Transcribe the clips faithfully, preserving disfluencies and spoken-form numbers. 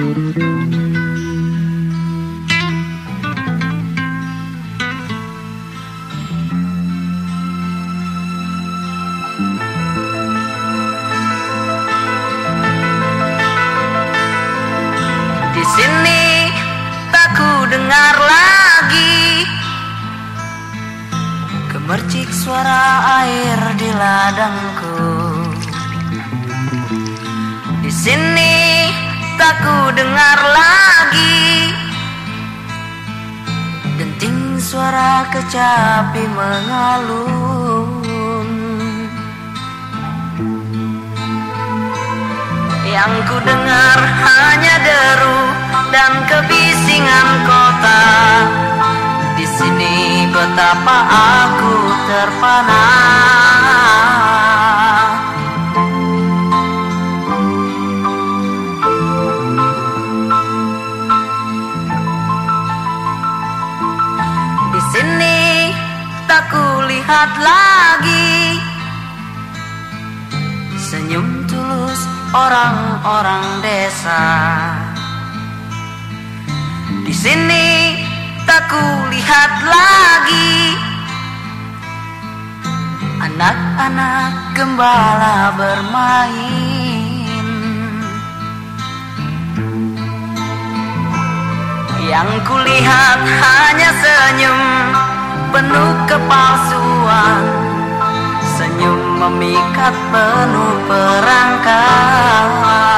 Di sini tak ku dengar lagi gemercik suara air di ladangku. Di sini tak ku dengar lagi denting suara kecapi mengalun. Yang ku dengar hanya deru dan kebisingan kota. Di sini betapa aku terpana. Di sini tak kulihat lagi senyum tulus orang-orang desa. Di sini tak kulihat lagi anak-anak gembala bermain. Yang kulihat hanya senyum penuh kepalsuan, senyum memikat penuh perangkap.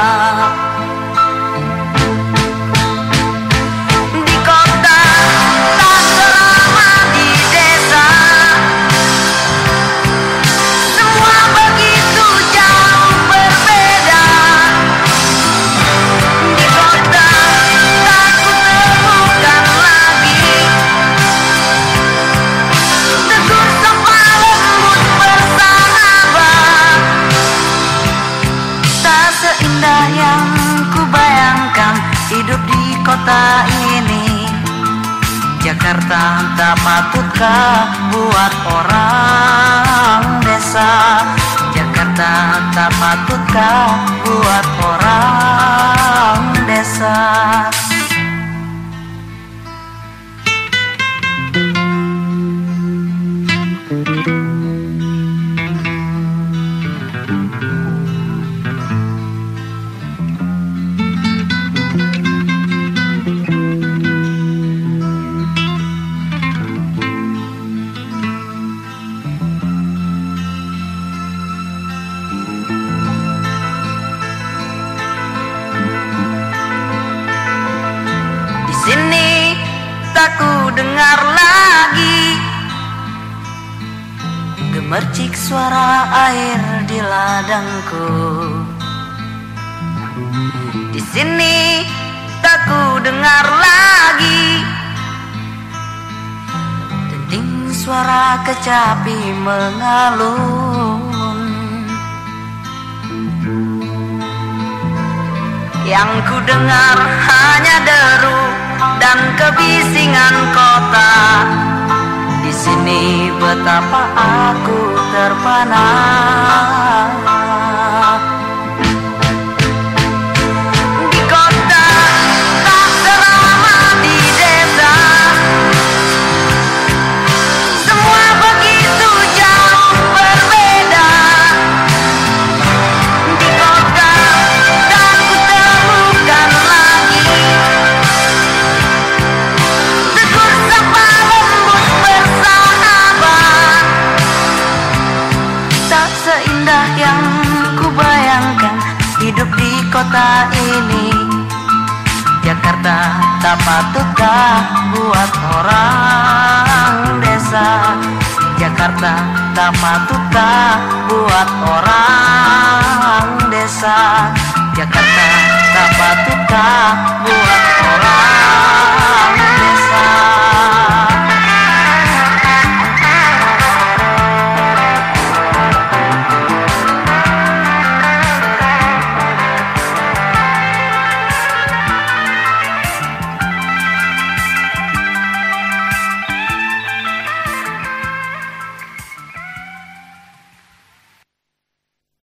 Di kota tak seramah di desa, semua begitu jauh berbeda. Di kota tak kutemukan lagi tegur sapa lembut bersahabat. Tak seindah yang kubayangkan hidup di kota ini. Jakarta tak patutkah buat orang desa? Jakarta tak patutkah buat orang desa? Di sini tak ku dengar lagi gemercik suara air di ladangku. Di sini tak ku dengar lagi denting suara kecapi mengalun. Yang ku dengar hanya deru dan kebisingan kota. Di sini betapa aku terpana. Di kota tak seramah di desa, semua begitu jauh berbeda. Di kota tak kutemukan lagi tegur sapa lembut bersahabat. Tak seindah yang kubayangkan hidup di kota ini. Jakarta tak patutkah buat orang desa? Jakarta tak patutkah buat orang desa? Jakarta tak patutkah buat orang